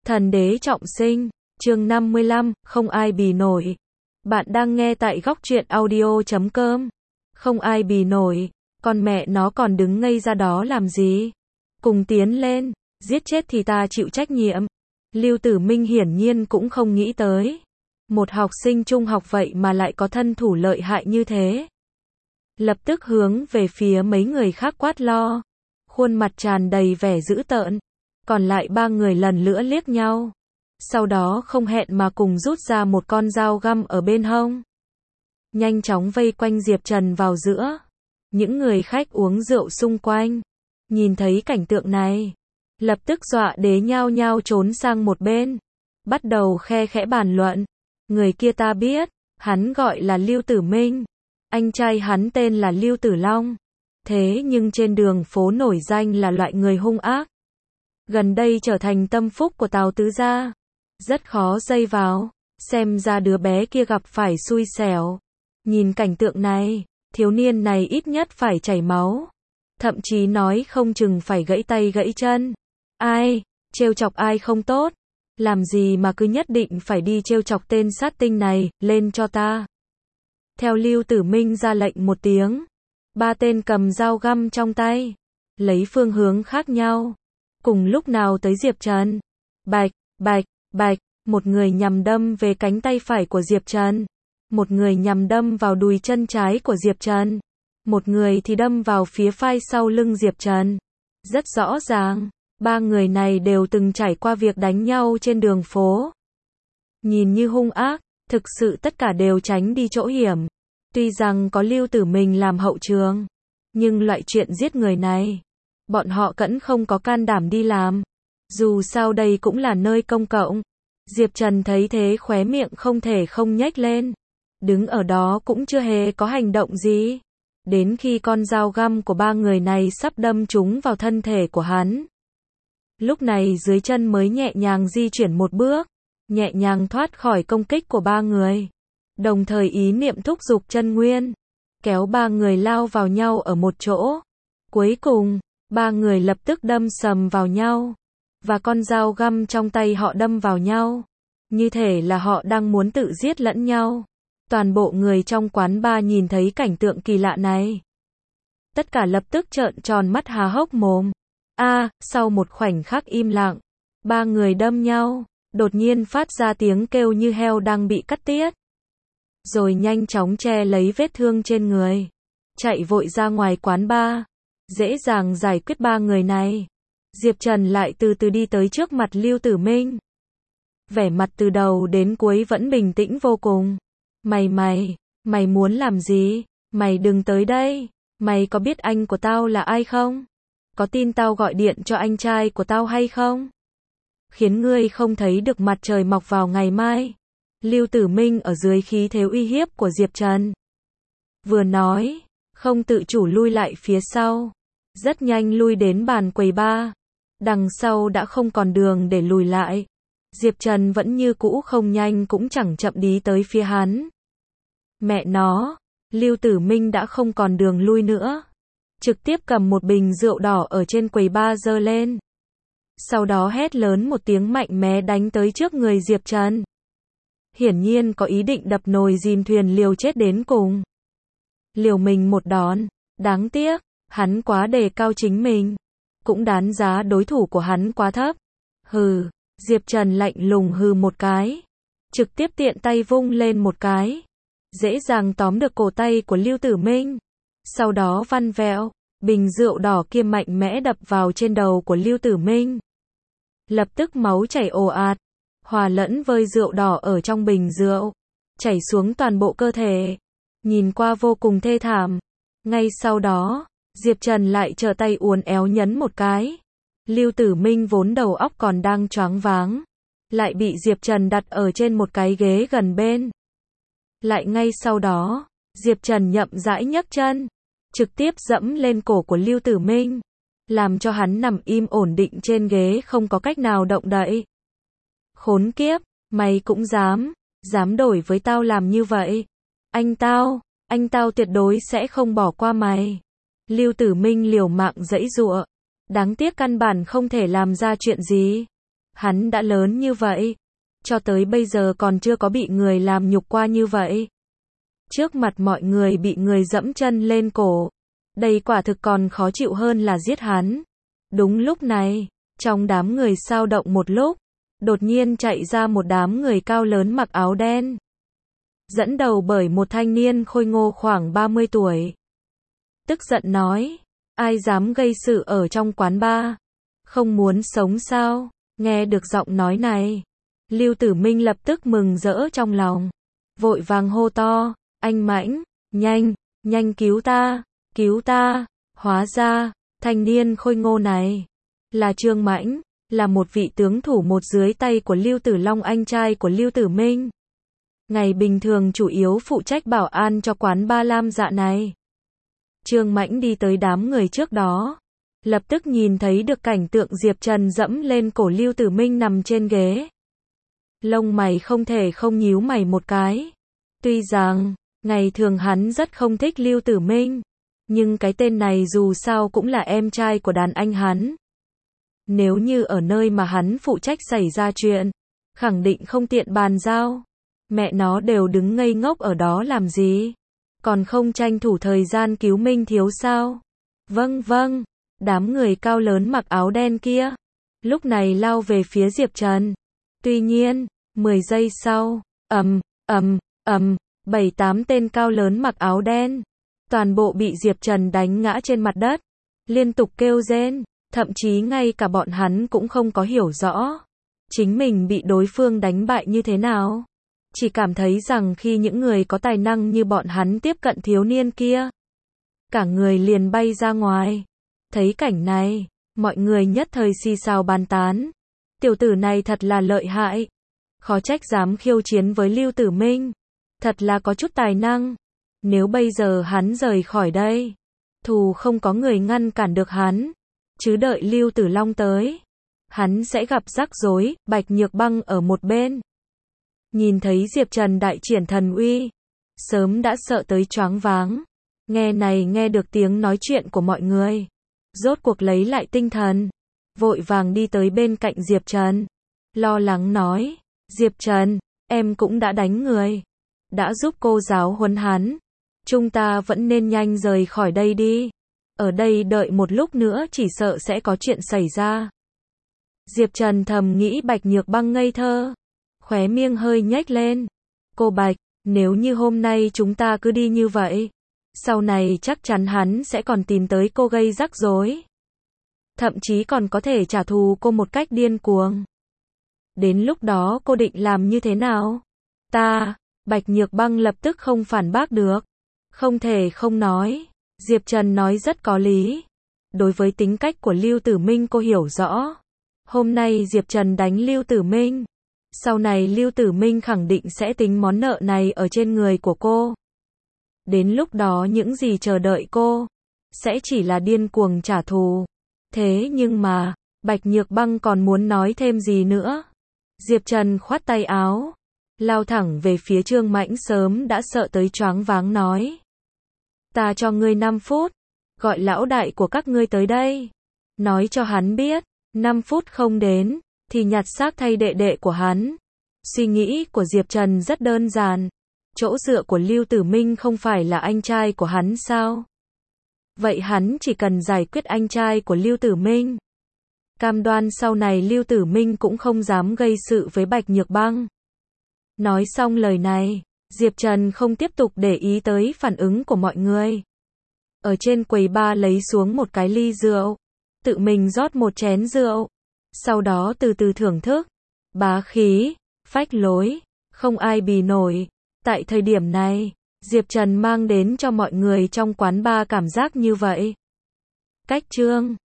Thần đế trọng sinh, chương 55, không ai bì nổi. Bạn đang nghe tại góc truyện audio.com. Không ai bì nổi, con mẹ nó còn đứng ngây ra đó làm gì? Cùng tiến lên, giết chết thì ta chịu trách nhiệm. Lưu Tử Minh hiển nhiên cũng không nghĩ tới. Một học sinh trung học vậy mà lại có thân thủ lợi hại như thế. Lập tức hướng về phía mấy người khác quát lo. Khuôn mặt tràn đầy vẻ dữ tợn. Còn lại ba người lần nữa liếc nhau. Sau đó không hẹn mà cùng rút ra một con dao găm ở bên hông. Nhanh chóng vây quanh Diệp Trần vào giữa. Những người khách uống rượu xung quanh. Nhìn thấy cảnh tượng này. Lập tức dọa đế nhao nhao trốn sang một bên. Bắt đầu khe khẽ bàn luận. Người kia ta biết. Hắn gọi là Lưu Tử Minh. Anh trai hắn tên là Lưu Tử Long. Thế nhưng trên đường phố nổi danh là loại người hung ác. Gần đây trở thành tâm phúc của Tào Tứ gia. Rất khó dây vào. Xem ra đứa bé kia gặp phải xui xẻo. Nhìn cảnh tượng này, thiếu niên này ít nhất phải chảy máu. Thậm chí nói không chừng phải gãy tay gãy chân. Ai, trêu chọc ai không tốt. Làm gì mà cứ nhất định phải đi trêu chọc tên sát tinh này, lên cho ta. Theo Lưu Tử Minh ra lệnh một tiếng. Ba tên cầm dao găm trong tay. Lấy phương hướng khác nhau. Cùng lúc nào tới Diệp Trần. Bạch, bạch, bạch, một người nhằm đâm về cánh tay phải của Diệp Trần. Một người nhằm đâm vào đùi chân trái của Diệp Trần. Một người thì đâm vào phía vai sau lưng Diệp Trần. Rất rõ ràng, ba người này đều từng trải qua việc đánh nhau trên đường phố. Nhìn như hung ác, thực sự tất cả đều tránh đi chỗ hiểm. Tuy rằng có Lưu Tử Minh làm hậu trường, nhưng loại chuyện giết người này, bọn họ vẫn không có can đảm đi làm. Dù sao đây cũng là nơi công cộng. Diệp Trần thấy thế khóe miệng không thể không nhếch lên. Đứng ở đó cũng chưa hề có hành động gì. Đến khi con dao găm của ba người này sắp đâm trúng vào thân thể của hắn. Lúc này dưới chân mới nhẹ nhàng di chuyển một bước. Nhẹ nhàng thoát khỏi công kích của ba người. Đồng thời ý niệm thúc giục chân nguyên. Kéo ba người lao vào nhau ở một chỗ. Cuối cùng, ba người lập tức đâm sầm vào nhau. Và con dao găm trong tay họ đâm vào nhau. Như thể là họ đang muốn tự giết lẫn nhau. Toàn bộ người trong quán bar nhìn thấy cảnh tượng kỳ lạ này. Tất cả lập tức trợn tròn mắt há hốc mồm. Sau một khoảnh khắc im lặng. Ba người đâm nhau. Đột nhiên phát ra tiếng kêu như heo đang bị cắt tiết. Rồi nhanh chóng che lấy vết thương trên người. Chạy vội ra ngoài quán bar. Dễ dàng giải quyết ba người này. Diệp Trần lại từ từ đi tới trước mặt Lưu Tử Minh. Vẻ mặt từ đầu đến cuối vẫn bình tĩnh vô cùng. Mày muốn làm gì? Mày đừng tới đây. Mày có biết anh của tao là ai không? Có tin tao gọi điện cho anh trai của tao hay không? Khiến ngươi không thấy được mặt trời mọc vào ngày mai. Lưu Tử Minh ở dưới khí thế uy hiếp của Diệp Trần. Vừa nói, không tự chủ lui lại phía sau. Rất nhanh lui đến bàn quầy bar. Đằng sau đã không còn đường để lùi lại. Diệp Trần vẫn như cũ không nhanh cũng chẳng chậm đi tới phía hắn. Mẹ nó, Lưu Tử Minh đã không còn đường lui nữa. Trực tiếp cầm một bình rượu đỏ ở trên quầy bar giơ lên. Sau đó hét lớn một tiếng mạnh mẽ đánh tới trước người Diệp Trần. Hiển nhiên có ý định đập nồi dìm thuyền liều chết đến cùng. Liều mình một đòn, đáng tiếc, hắn quá đề cao chính mình. Cũng đáng giá đối thủ của hắn quá thấp. Hừ, Diệp Trần lạnh lùng hừ một cái. Trực tiếp tiện tay vung lên một cái. Dễ dàng tóm được cổ tay của Lưu Tử Minh. Sau đó vặn vẹo, bình rượu đỏ kia mạnh mẽ đập vào trên đầu của Lưu Tử Minh. Lập tức máu chảy ồ ạt. Hòa lẫn với rượu đỏ ở trong bình rượu. Chảy xuống toàn bộ cơ thể. Nhìn qua vô cùng thê thảm. Ngay sau đó, Diệp Trần lại trở tay uốn éo nhấn một cái. Lưu Tử Minh vốn đầu óc còn đang choáng váng. Lại bị Diệp Trần đặt ở trên một cái ghế gần bên. Lại ngay sau đó, Diệp Trần chậm rãi nhấc chân. Trực tiếp dẫm lên cổ của Lưu Tử Minh. Làm cho hắn nằm im ổn định trên ghế không có cách nào động đậy. Khốn kiếp, mày cũng dám đổi với tao làm như vậy. Anh tao tuyệt đối sẽ không bỏ qua mày. Lưu Tử Minh liều mạng giãy giụa. Đáng tiếc căn bản không thể làm ra chuyện gì. Hắn đã lớn như vậy, cho tới bây giờ còn chưa có bị người làm nhục qua như vậy. Trước mặt mọi người bị người dẫm chân lên cổ. Đây quả thực còn khó chịu hơn là giết hắn. Đúng lúc này, trong đám người xao động một lúc, đột nhiên chạy ra một đám người cao lớn mặc áo đen. Dẫn đầu bởi một thanh niên khôi ngô khoảng 30 tuổi. Tức giận nói, ai dám gây sự ở trong quán bar? Không muốn sống sao? Nghe được giọng nói này, Lưu Tử Minh lập tức mừng rỡ trong lòng. Vội vàng hô to, anh Mãnh, nhanh, nhanh cứu ta, cứu ta. Hóa ra, thanh niên khôi ngô này là Trương Mãnh, là một vị tướng thủ một dưới tay của Lưu Tử Long, anh trai của Lưu Tử Minh. Ngày bình thường chủ yếu phụ trách bảo an cho quán Ba Lam Dạ này. Trương Mãnh đi tới đám người trước đó, lập tức nhìn thấy được cảnh tượng Diệp Trần dẫm lên cổ Lưu Tử Minh nằm trên ghế. Lông mày không thể không nhíu mày một cái. Tuy rằng, ngày thường hắn rất không thích Lưu Tử Minh, nhưng cái tên này dù sao cũng là em trai của đàn anh hắn. Nếu như ở nơi mà hắn phụ trách xảy ra chuyện, khẳng định không tiện bàn giao. Mẹ nó đều đứng ngây ngốc ở đó làm gì? Còn không tranh thủ thời gian cứu Minh thiếu sao? Vâng vâng, đám người cao lớn mặc áo đen kia, lúc này lao về phía Diệp Trần. Tuy nhiên, 10 giây sau, ầm, 7-8 tên cao lớn mặc áo đen, toàn bộ bị Diệp Trần đánh ngã trên mặt đất, liên tục kêu rên, thậm chí ngay cả bọn hắn cũng không có hiểu rõ chính mình bị đối phương đánh bại như thế nào. Chỉ cảm thấy rằng khi những người có tài năng như bọn hắn tiếp cận thiếu niên kia, cả người liền bay ra ngoài. Thấy cảnh này, mọi người nhất thời xì xào bàn tán. Tiểu tử này thật là lợi hại. Khó trách dám khiêu chiến với Lưu Tử Minh. Thật là có chút tài năng. Nếu bây giờ hắn rời khỏi đây, thù không có người ngăn cản được hắn. Chứ đợi Lưu Tử Long tới, hắn sẽ gặp rắc rối. Bạch Nhược Băng ở một bên, nhìn thấy Diệp Trần đại triển thần uy, sớm đã sợ tới choáng váng. Nghe được tiếng nói chuyện của mọi người, rốt cuộc lấy lại tinh thần, vội vàng đi tới bên cạnh Diệp Trần, lo lắng nói, Diệp Trần, em cũng đã đánh người, đã giúp cô giáo huấn hắn, chúng ta vẫn nên nhanh rời khỏi đây đi, ở đây đợi một lúc nữa chỉ sợ sẽ có chuyện xảy ra. Diệp Trần thầm nghĩ Bạch Nhược Băng ngây thơ, khóe miệng hơi nhếch lên. Cô Bạch, nếu như hôm nay chúng ta cứ đi như vậy, sau này chắc chắn hắn sẽ còn tìm tới cô gây rắc rối. Thậm chí còn có thể trả thù cô một cách điên cuồng. Đến lúc đó cô định làm như thế nào? Bạch Nhược Băng lập tức không phản bác được. Không thể không nói, Diệp Trần nói rất có lý. Đối với tính cách của Lưu Tử Minh cô hiểu rõ. Hôm nay Diệp Trần đánh Lưu Tử Minh, sau này Lưu Tử Minh khẳng định sẽ tính món nợ này ở trên người của cô. Đến lúc đó những gì chờ đợi cô, sẽ chỉ là điên cuồng trả thù. Thế nhưng mà, Bạch Nhược Băng còn muốn nói thêm gì nữa? Diệp Trần khoát tay áo, lao thẳng về phía Trương Mãnh sớm đã sợ tới choáng váng nói. Ta cho ngươi 5 phút, gọi lão đại của các ngươi tới đây. Nói cho hắn biết, 5 phút không đến, thì nhặt xác thay đệ đệ của hắn. Suy nghĩ của Diệp Trần rất đơn giản. Chỗ dựa của Lưu Tử Minh không phải là anh trai của hắn sao? Vậy hắn chỉ cần giải quyết anh trai của Lưu Tử Minh. Cam đoan sau này Lưu Tử Minh cũng không dám gây sự với Bạch Nhược Băng. Nói xong lời này, Diệp Trần không tiếp tục để ý tới phản ứng của mọi người. Ở trên quầy bar lấy xuống một cái ly rượu, tự mình rót một chén rượu, sau đó từ từ thưởng thức. Bá khí, phách lối, không ai bì nổi. Tại thời điểm này, Diệp Trần mang đến cho mọi người trong quán bar cảm giác như vậy. Cách chương